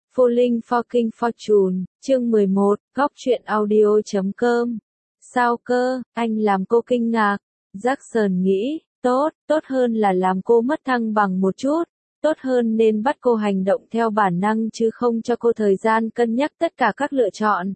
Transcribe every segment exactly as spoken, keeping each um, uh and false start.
Falling Fucking Fortune, chương mười một, góc truyện audio chấm com. Sao cơ, anh làm cô kinh ngạc. Jackson nghĩ, tốt, tốt hơn là làm cô mất thăng bằng một chút. Tốt hơn nên bắt cô hành động theo bản năng chứ không cho cô thời gian cân nhắc tất cả các lựa chọn.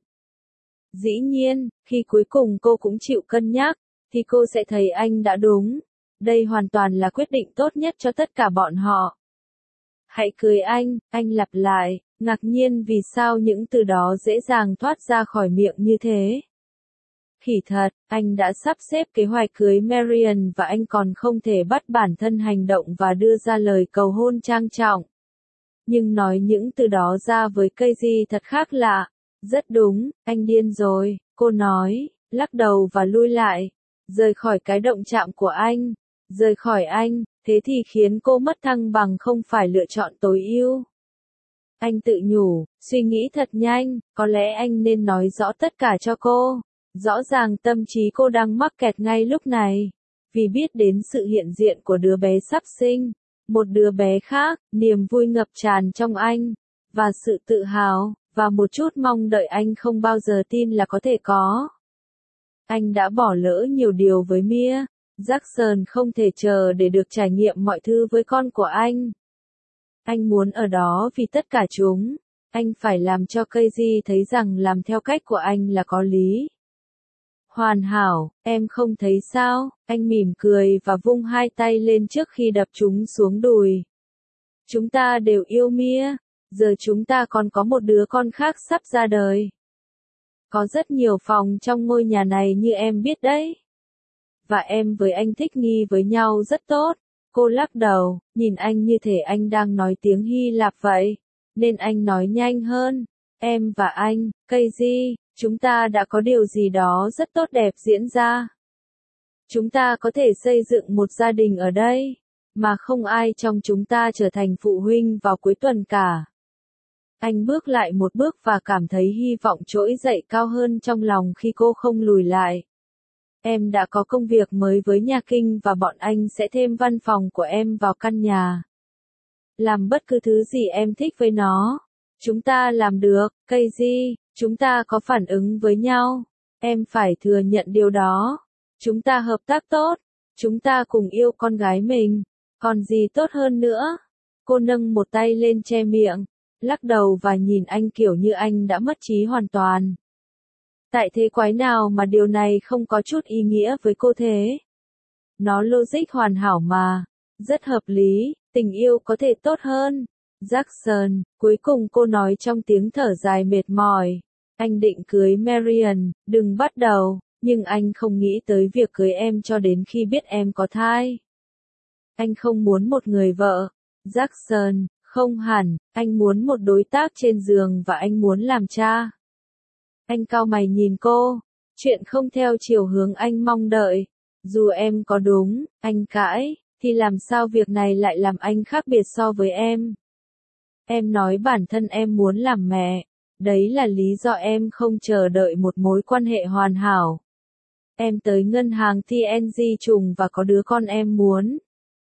Dĩ nhiên, khi cuối cùng cô cũng chịu cân nhắc, thì cô sẽ thấy anh đã đúng. Đây hoàn toàn là quyết định tốt nhất cho tất cả bọn họ. Hãy cưới anh, anh lặp lại, ngạc nhiên vì sao những từ đó dễ dàng thoát ra khỏi miệng như thế. Khỉ thật, anh đã sắp xếp kế hoạch cưới Marian và anh còn không thể bắt bản thân hành động và đưa ra lời cầu hôn trang trọng. Nhưng nói những từ đó ra với Casey thật khác lạ. Rất đúng, anh điên rồi, cô nói, lắc đầu và lui lại. Rời khỏi cái động chạm của anh. Rời khỏi anh, thế thì khiến cô mất thăng bằng không phải lựa chọn tối ưu. Anh tự nhủ, suy nghĩ thật nhanh, có lẽ anh nên nói rõ tất cả cho cô. Rõ ràng tâm trí cô đang mắc kẹt ngay lúc này. Vì biết đến sự hiện diện của đứa bé sắp sinh. Một đứa bé khác, niềm vui ngập tràn trong anh. Và sự tự hào, và một chút mong đợi anh không bao giờ tin là có thể có. Anh đã bỏ lỡ nhiều điều với Mia. Jackson không thể chờ để được trải nghiệm mọi thứ với con của anh. Anh muốn ở đó vì tất cả chúng. Anh phải làm cho Casey thấy rằng làm theo cách của anh là có lý. Hoàn hảo, em không thấy sao? Anh mỉm cười và vung hai tay lên trước khi đập chúng xuống đùi. Chúng ta đều yêu Mia. Giờ chúng ta còn có một đứa con khác sắp ra đời. Có rất nhiều phòng trong ngôi nhà này như em biết đấy. Và em với anh thích nghi với nhau rất tốt. Cô lắc đầu, nhìn anh như thể anh đang nói tiếng Hy Lạp vậy. Nên anh nói nhanh hơn. Em và anh, Casey, chúng ta đã có điều gì đó rất tốt đẹp diễn ra. Chúng ta có thể xây dựng một gia đình ở đây. Mà không ai trong chúng ta trở thành phụ huynh vào cuối tuần cả. Anh bước lại một bước và cảm thấy hy vọng trỗi dậy cao hơn trong lòng khi cô không lùi lại. Em đã có công việc mới với nhà kinh và bọn anh sẽ thêm văn phòng của em vào căn nhà. Làm bất cứ thứ gì em thích với nó. Chúng ta làm được, Casey, chúng ta có phản ứng với nhau. Em phải thừa nhận điều đó. Chúng ta hợp tác tốt. Chúng ta cùng yêu con gái mình. Còn gì tốt hơn nữa? Cô nâng một tay lên che miệng, lắc đầu và nhìn anh kiểu như anh đã mất trí hoàn toàn. Tại thế quái nào mà điều này không có chút ý nghĩa với cô thế? Nó logic hoàn hảo mà. Rất hợp lý, tình yêu có thể tốt hơn. Jackson, cuối cùng cô nói trong tiếng thở dài mệt mỏi. Anh định cưới Marian, đừng bắt đầu, nhưng anh không nghĩ tới việc cưới em cho đến khi biết em có thai. Anh không muốn một người vợ. Jackson, không hẳn, anh muốn một đối tác trên giường và anh muốn làm cha. Anh cau mày nhìn cô, chuyện không theo chiều hướng anh mong đợi. Dù em có đúng, anh cãi, thì làm sao việc này lại làm anh khác biệt so với em? Em nói bản thân em muốn làm mẹ, đấy là lý do em không chờ đợi một mối quan hệ hoàn hảo. Em tới ngân hàng tê en giê trùng và có đứa con em muốn.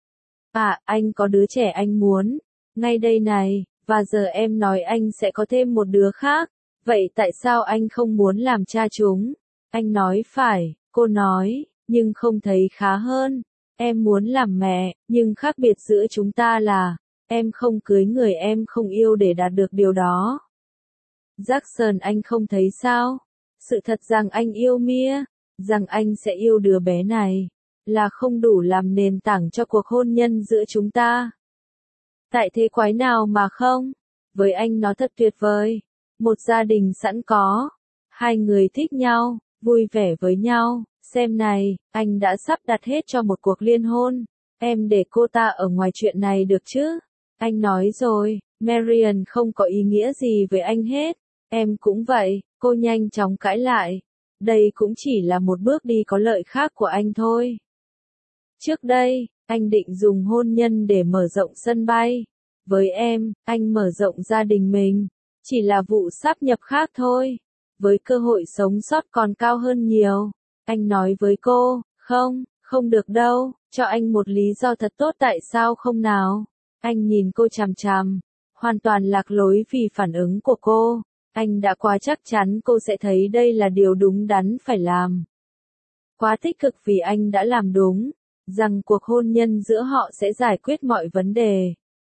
À, anh có đứa trẻ anh muốn, ngay đây này, và giờ em nói anh sẽ có thêm một đứa khác. Vậy tại sao anh không muốn làm cha chúng? Anh nói phải, cô nói, nhưng không thấy khá hơn. Em muốn làm mẹ, nhưng khác biệt giữa chúng ta là, em không cưới người em không yêu để đạt được điều đó. Jackson, anh không thấy sao? Sự thật rằng anh yêu Mia, rằng anh sẽ yêu đứa bé này, là không đủ làm nền tảng cho cuộc hôn nhân giữa chúng ta. Tại thế quái nào mà không? Với anh nó thật tuyệt vời. Một gia đình sẵn có. Hai người thích nhau, vui vẻ với nhau. Xem này, anh đã sắp đặt hết cho một cuộc liên hôn. Em để cô ta ở ngoài chuyện này được chứ? Anh nói rồi, Marian không có ý nghĩa gì với anh hết. Em cũng vậy, cô nhanh chóng cãi lại. Đây cũng chỉ là một bước đi có lợi khác của anh thôi. Trước đây, anh định dùng hôn nhân để mở rộng sân bay. Với em, anh mở rộng gia đình mình. Chỉ là vụ sáp nhập khác thôi. Với cơ hội sống sót còn cao hơn nhiều. Anh nói với cô, không, không được đâu, cho anh một lý do thật tốt tại sao không nào. Anh nhìn cô chằm chằm. hoàn toàn lạc lối vì phản ứng của cô. Anh đã quá chắc chắn cô sẽ thấy đây là điều đúng đắn phải làm. Quá tích cực vì anh đã làm đúng, rằng cuộc hôn nhân giữa họ sẽ giải quyết mọi vấn đề.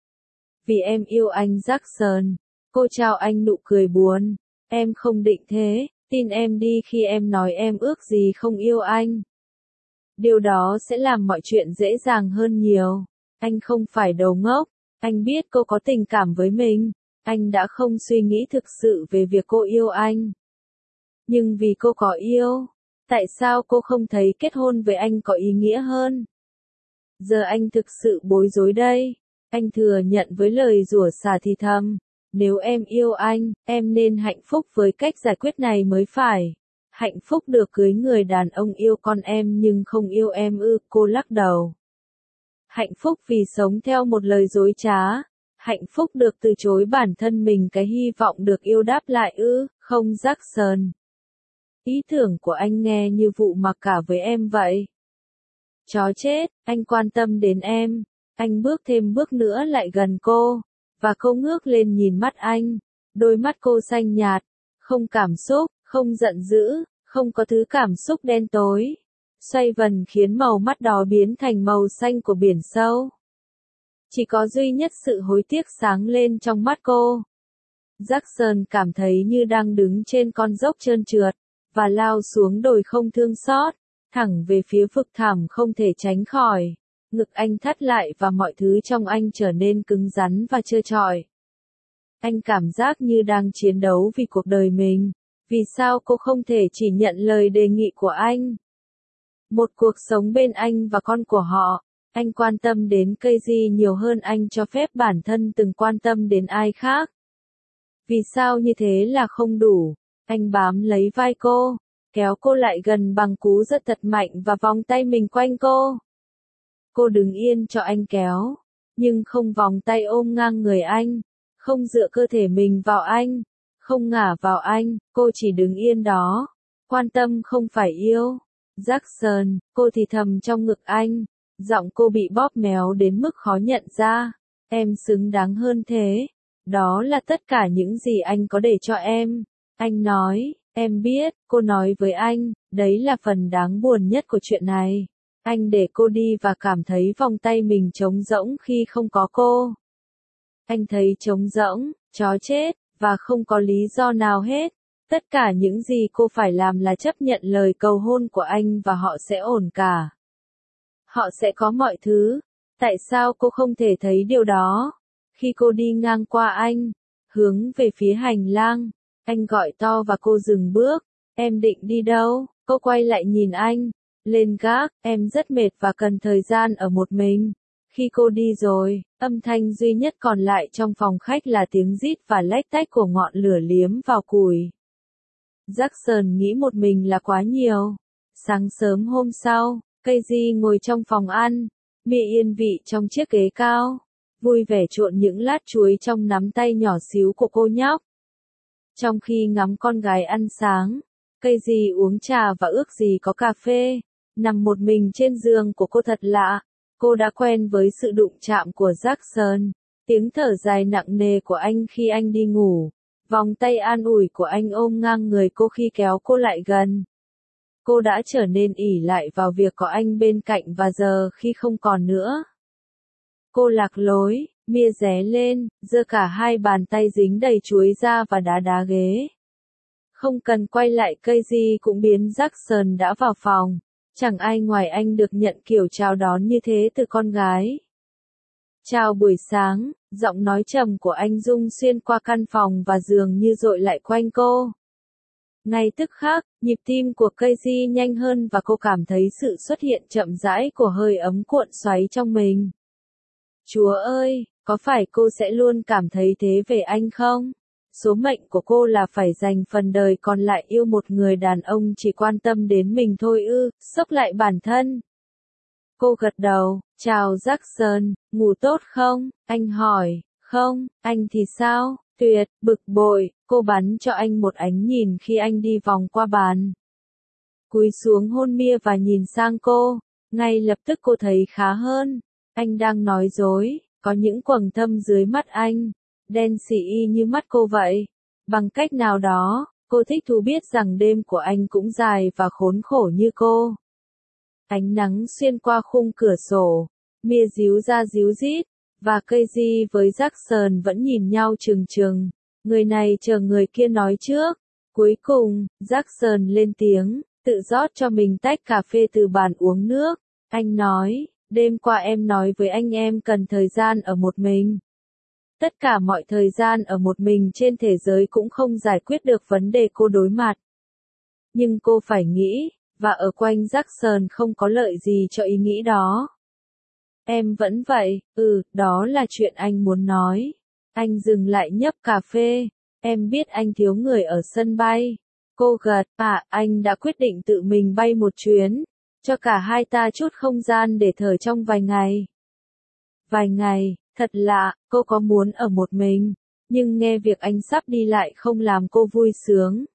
Vì em yêu anh Jackson. Cô chào anh nụ cười buồn. Em không định thế, tin em đi khi em nói em ước gì không yêu anh. Điều đó sẽ làm mọi chuyện dễ dàng hơn nhiều. Anh không phải đồ ngốc, anh biết cô có tình cảm với mình. Anh đã không suy nghĩ thực sự về việc cô yêu anh. Nhưng vì cô có yêu, tại sao cô không thấy kết hôn với anh có ý nghĩa hơn? Giờ anh thực sự bối rối đây. Anh thừa nhận với lời rủa xả thì thầm. Nếu em yêu anh, em nên hạnh phúc với cách giải quyết này mới phải. Hạnh phúc được cưới người đàn ông yêu con em nhưng không yêu em ư, cô lắc đầu. Hạnh phúc vì sống theo một lời dối trá. Hạnh phúc được từ chối bản thân mình cái hy vọng được yêu đáp lại ư, không Jackson. Ý tưởng của anh nghe như vụ mặc cả với em vậy. Chó chết, anh quan tâm đến em. Anh bước thêm bước nữa lại gần cô, và cô ngước lên nhìn mắt anh. Đôi mắt cô xanh nhạt, không cảm xúc, không giận dữ, không có thứ cảm xúc đen tối. Xoay vần khiến màu mắt đó biến thành màu xanh của biển sâu. Chỉ có duy nhất sự hối tiếc sáng lên trong mắt cô. Jackson cảm thấy như đang đứng trên con dốc trơn trượt, và lao xuống đồi không thương xót, thẳng về phía vực thẳm không thể tránh khỏi. Ngực anh thắt lại và mọi thứ trong anh trở nên cứng rắn và trơ trọi. Anh cảm giác như đang chiến đấu vì cuộc đời mình. Vì sao cô không thể chỉ nhận lời đề nghị của anh? Một cuộc sống bên anh và con của họ. Anh quan tâm đến Casey nhiều hơn anh cho phép bản thân từng quan tâm đến ai khác. Vì sao như thế là không đủ? Anh bám lấy vai cô, kéo cô lại gần bằng cú giật thật mạnh và vòng tay mình quanh cô. Cô đứng yên cho anh kéo, nhưng không vòng tay ôm ngang người anh, không dựa cơ thể mình vào anh, không ngả vào anh, cô chỉ đứng yên đó. Quan tâm không phải yêu. Jackson, cô thì thầm trong ngực anh, giọng cô bị bóp méo đến mức khó nhận ra. Em xứng đáng hơn thế. Đó là tất cả những gì anh có để cho em. Anh nói, em biết, cô nói với anh, đấy là phần đáng buồn nhất của chuyện này. Anh để cô đi và cảm thấy vòng tay mình trống rỗng khi không có cô. Anh thấy trống rỗng, chó chết, và không có lý do nào hết. Tất cả những gì cô phải làm là chấp nhận lời cầu hôn của anh và họ sẽ ổn cả. Họ sẽ có mọi thứ. Tại sao cô không thể thấy điều đó? Khi cô đi ngang qua anh, hướng về phía hành lang, anh gọi to và cô dừng bước. Em định đi đâu? Cô quay lại nhìn anh. Lên gác, em rất mệt và cần thời gian ở một mình. Khi cô đi rồi, âm thanh duy nhất còn lại trong phòng khách là tiếng rít và lách tách của ngọn lửa liếm vào củi. Jackson nghĩ một mình là quá nhiều. Sáng sớm hôm sau, Casey ngồi trong phòng ăn, mị yên vị trong chiếc ghế cao, vui vẻ trộn những lát chuối trong nắm tay nhỏ xíu của cô nhóc. Trong khi ngắm con gái ăn sáng, Casey uống trà và ước gì có cà phê, nằm một mình trên giường của cô thật lạ. Cô đã quen với sự đụng chạm của Jackson, tiếng thở dài nặng nề của anh khi anh đi ngủ, vòng tay an ủi của anh ôm ngang người cô khi kéo cô lại gần. Cô đã trở nên ỷ lại vào việc có anh bên cạnh và giờ khi không còn nữa. Cô lạc lối, mia ré lên, giơ cả hai bàn tay dính đầy chuối ra và đá đá ghế. Không cần quay lại, Casey cũng biến Jackson đã vào phòng. Chẳng ai ngoài anh được nhận kiểu chào đón như thế từ con gái. Chào buổi sáng, giọng nói trầm của anh rung xuyên qua căn phòng và dường như dội lại quanh cô. Ngay tức khắc, nhịp tim của Casey nhanh hơn và cô cảm thấy sự xuất hiện chậm rãi của hơi ấm cuộn xoáy trong mình. Chúa ơi, có phải cô sẽ luôn cảm thấy thế về anh không? Số mệnh của cô là phải dành phần đời còn lại yêu một người đàn ông chỉ quan tâm đến mình thôi ư, sốc lại bản thân. Cô gật đầu, chào Jackson, ngủ tốt không? Anh hỏi, không, anh thì sao? Tuyệt, bực bội, cô bắn cho anh một ánh nhìn khi anh đi vòng qua bàn. Cúi xuống hôn mia và nhìn sang cô, ngay lập tức cô thấy khá hơn. Anh đang nói dối, có những quầng thâm dưới mắt anh. đen sì y như mắt cô vậy. Bằng cách nào đó, cô thích thú biết rằng đêm của anh cũng dài và khốn khổ như cô. Ánh nắng xuyên qua khung cửa sổ, mia ríu ra ríu rít, và Casey với Jackson vẫn nhìn nhau trừng trừng. Người này chờ người kia nói trước. Cuối cùng, Jackson lên tiếng, tự rót cho mình tách cà phê từ bàn uống nước. Anh nói, đêm qua em nói với anh em cần thời gian ở một mình. Tất cả mọi thời gian ở một mình trên thế giới cũng không giải quyết được vấn đề cô đối mặt. Nhưng cô phải nghĩ, và ở quanh Jackson không có lợi gì cho ý nghĩ đó. Em vẫn vậy, ừ, đó là chuyện anh muốn nói. Anh dừng lại nhấp cà phê. Em biết anh thiếu người ở sân bay. Cô gật, à, anh đã quyết định tự mình bay một chuyến, cho cả hai ta chút không gian để thở trong vài ngày. Vài ngày, thật lạ, cô có muốn ở một mình, nhưng nghe việc anh sắp đi lại không làm cô vui sướng.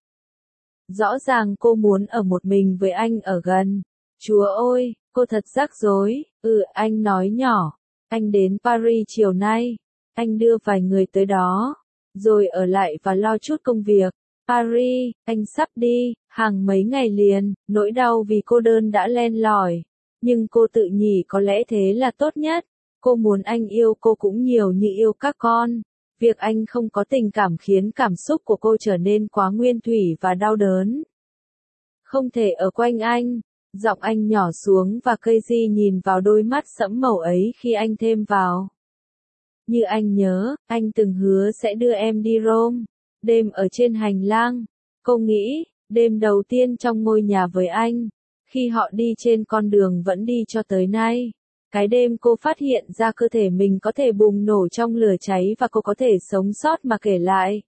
Rõ ràng cô muốn ở một mình với anh ở gần. Chúa ơi, cô thật rắc rối. Ừ, anh nói nhỏ. Anh đến Paris chiều nay. Anh đưa vài người tới đó, rồi ở lại và lo chút công việc. Paris, anh sắp đi, hàng mấy ngày liền, nỗi đau vì cô đơn đã len lỏi. Nhưng cô tự nhủ có lẽ thế là tốt nhất. Cô muốn anh yêu cô cũng nhiều như yêu các con. Việc anh không có tình cảm khiến cảm xúc của cô trở nên quá nguyên thủy và đau đớn. Không thể ở quanh anh. Giọng anh nhỏ xuống và Casey nhìn vào đôi mắt sẫm màu ấy khi anh thêm vào. Như anh nhớ, anh từng hứa sẽ đưa em đi Rome. Đêm ở trên hành lang. Cô nghĩ, đêm đầu tiên trong ngôi nhà với anh. Khi họ đi trên con đường vẫn đi cho tới nay. Cái đêm cô phát hiện ra cơ thể mình có thể bùng nổ trong lửa cháy và cô có thể sống sót mà kể lại.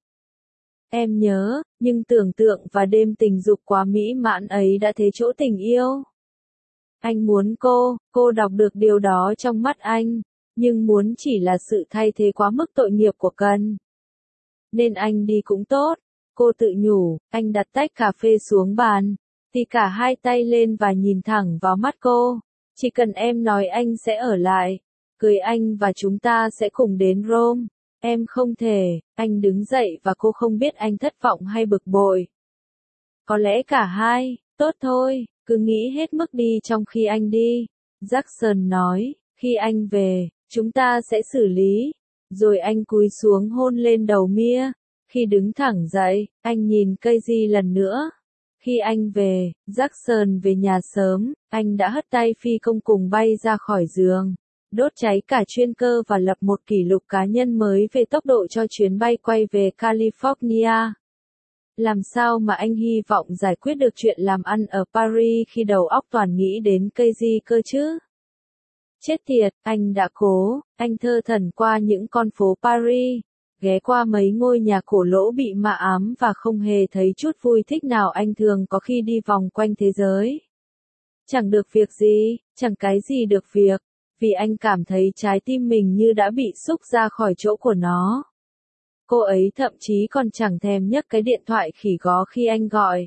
Em nhớ, nhưng tưởng tượng và đêm tình dục quá mỹ mãn ấy đã thế chỗ tình yêu. Anh muốn cô, cô đọc được điều đó trong mắt anh, nhưng muốn chỉ là sự thay thế quá mức tội nghiệp của Cần. Nên anh đi cũng tốt, cô tự nhủ. Anh đặt tách cà phê xuống bàn, thì cả hai tay lên và nhìn thẳng vào mắt cô. Chỉ cần em nói anh sẽ ở lại, cưới anh và chúng ta sẽ cùng đến Rome. Em không thể. Anh đứng dậy và cô không biết anh thất vọng hay bực bội. Có lẽ cả hai. Tốt thôi, cứ nghĩ hết mức đi trong khi anh đi. Jackson nói, khi anh về, chúng ta sẽ xử lý. Rồi anh cúi xuống hôn lên đầu Mia. Khi đứng thẳng dậy, anh nhìn Casey lần nữa. Khi anh về, Jackson về nhà sớm, anh đã hất tay phi công cùng bay ra khỏi giường, đốt cháy cả chuyên cơ và lập một kỷ lục cá nhân mới về tốc độ cho chuyến bay quay về California. Làm sao mà anh hy vọng giải quyết được chuyện làm ăn ở Paris khi đầu óc toàn nghĩ đến Casey cơ chứ? Chết tiệt, anh đã cố, anh thơ thẩn qua những con phố Paris, ghé qua mấy ngôi nhà cổ lỗ bị ma ám và không hề thấy chút vui thích nào anh thường có khi đi vòng quanh thế giới. Chẳng được việc gì, chẳng cái gì được việc, vì anh cảm thấy trái tim mình như đã bị xúc ra khỏi chỗ của nó. Cô ấy thậm chí còn chẳng thèm nhấc cái điện thoại khỉ gó khi anh gọi.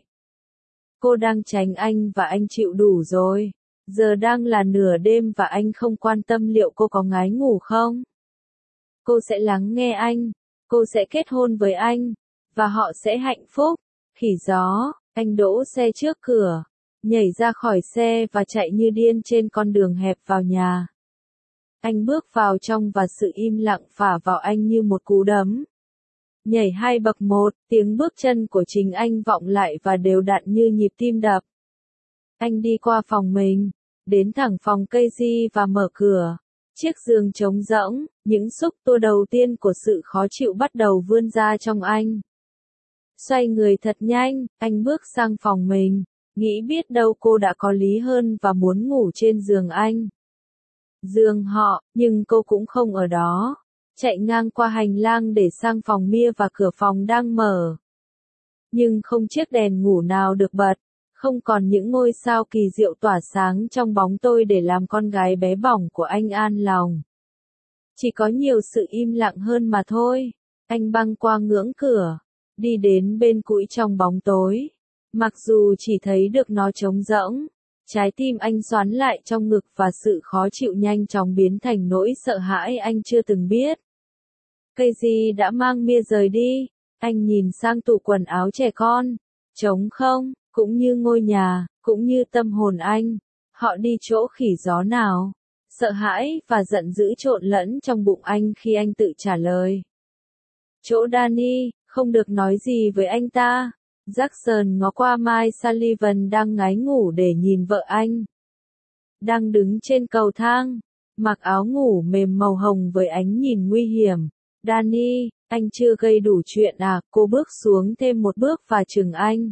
Cô đang tránh anh và anh chịu đủ rồi. Giờ đang là nửa đêm và anh không quan tâm liệu cô có ngái ngủ không. Cô sẽ lắng nghe anh. Cô sẽ kết hôn với anh. Và họ sẽ hạnh phúc. Khỉ gió, anh đỗ xe trước cửa, nhảy ra khỏi xe và chạy như điên trên con đường hẹp vào nhà. Anh bước vào trong và sự im lặng phả vào anh như một cú đấm. Nhảy hai bậc một, tiếng bước chân của chính anh vọng lại và đều đặn như nhịp tim đập. Anh đi qua phòng mình, đến thẳng phòng Casey và mở cửa. Chiếc giường trống rỗng, những xúc tua đầu tiên của sự khó chịu bắt đầu vươn ra trong anh. Xoay người thật nhanh, anh bước sang phòng mình, nghĩ biết đâu cô đã có lý hơn và muốn ngủ trên giường anh. Giường họ, nhưng cô cũng không ở đó. Chạy ngang qua hành lang để sang phòng Mia và cửa phòng đang mở. Nhưng không chiếc đèn ngủ nào được bật, không còn những ngôi sao kỳ diệu tỏa sáng trong bóng tối để làm con gái bé bỏng của anh an lòng. Chỉ có nhiều sự im lặng hơn mà thôi. Anh băng qua ngưỡng cửa, đi đến bên cũi trong bóng tối. Mặc dù chỉ thấy được nó trống rỗng, trái tim anh xoắn lại trong ngực và sự khó chịu nhanh chóng biến thành nỗi sợ hãi anh chưa từng biết. Casey đã mang Mia rời đi. Anh nhìn sang tủ quần áo trẻ con. Trống không, cũng như ngôi nhà, cũng như tâm hồn anh. Họ đi chỗ khỉ gió nào? Sợ hãi và giận dữ trộn lẫn trong bụng anh khi anh tự trả lời. Chỗ Danny, không được nói gì với anh ta. Jackson ngó qua Mike Sullivan đang ngáy ngủ để nhìn vợ anh. Đang đứng trên cầu thang, mặc áo ngủ mềm màu hồng với ánh nhìn nguy hiểm. Danny, anh chưa gây đủ chuyện à? Cô bước xuống thêm một bước và chừng anh.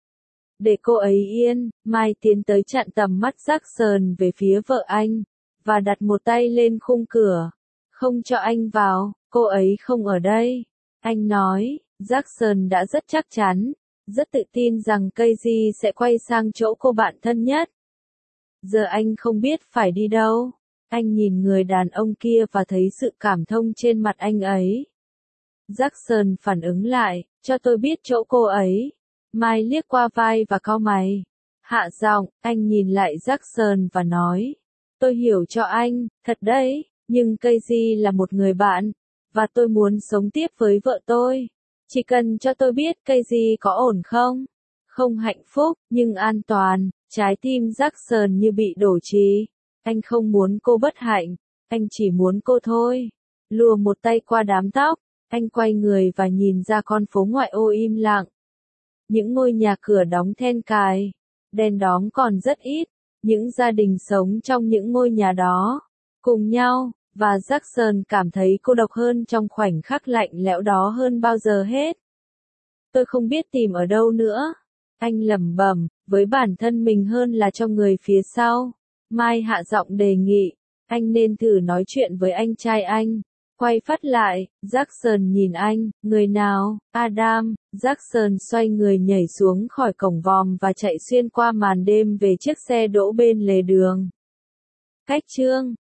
Để cô ấy yên, Mai tiến tới chặn tầm mắt Jackson về phía vợ anh, và đặt một tay lên khung cửa. Không cho anh vào, cô ấy không ở đây. Anh nói, Jackson đã rất chắc chắn, rất tự tin rằng Casey sẽ quay sang chỗ cô bạn thân nhất. Giờ anh không biết phải đi đâu. Anh nhìn người đàn ông kia và thấy sự cảm thông trên mặt anh ấy. Jackson phản ứng lại, cho tôi biết chỗ cô ấy. Mai liếc qua vai và cau mày. Hạ giọng, anh nhìn lại Jackson và nói. Tôi hiểu cho anh, thật đấy, nhưng Casey là một người bạn, và tôi muốn sống tiếp với vợ tôi. Chỉ cần cho tôi biết Casey có ổn không? Không hạnh phúc, nhưng an toàn. Trái tim Jackson như bị đổ trì. Anh không muốn cô bất hạnh, anh chỉ muốn cô thôi. Lùa một tay qua đám tóc, anh quay người và nhìn ra con phố ngoại ô im lặng. Những ngôi nhà cửa đóng then cài, đèn đóm còn rất ít, những gia đình sống trong những ngôi nhà đó, cùng nhau, và Jackson cảm thấy cô độc hơn trong khoảnh khắc lạnh lẽo đó hơn bao giờ hết. Tôi không biết tìm ở đâu nữa. Anh lẩm bẩm, với bản thân mình hơn là cho người phía sau. Mai hạ giọng đề nghị, anh nên thử nói chuyện với anh trai anh. Quay phát lại, Jackson nhìn anh, người nào, Adam. Jackson xoay người nhảy xuống khỏi cổng vòm và chạy xuyên qua màn đêm về chiếc xe đỗ bên lề đường. Cách chương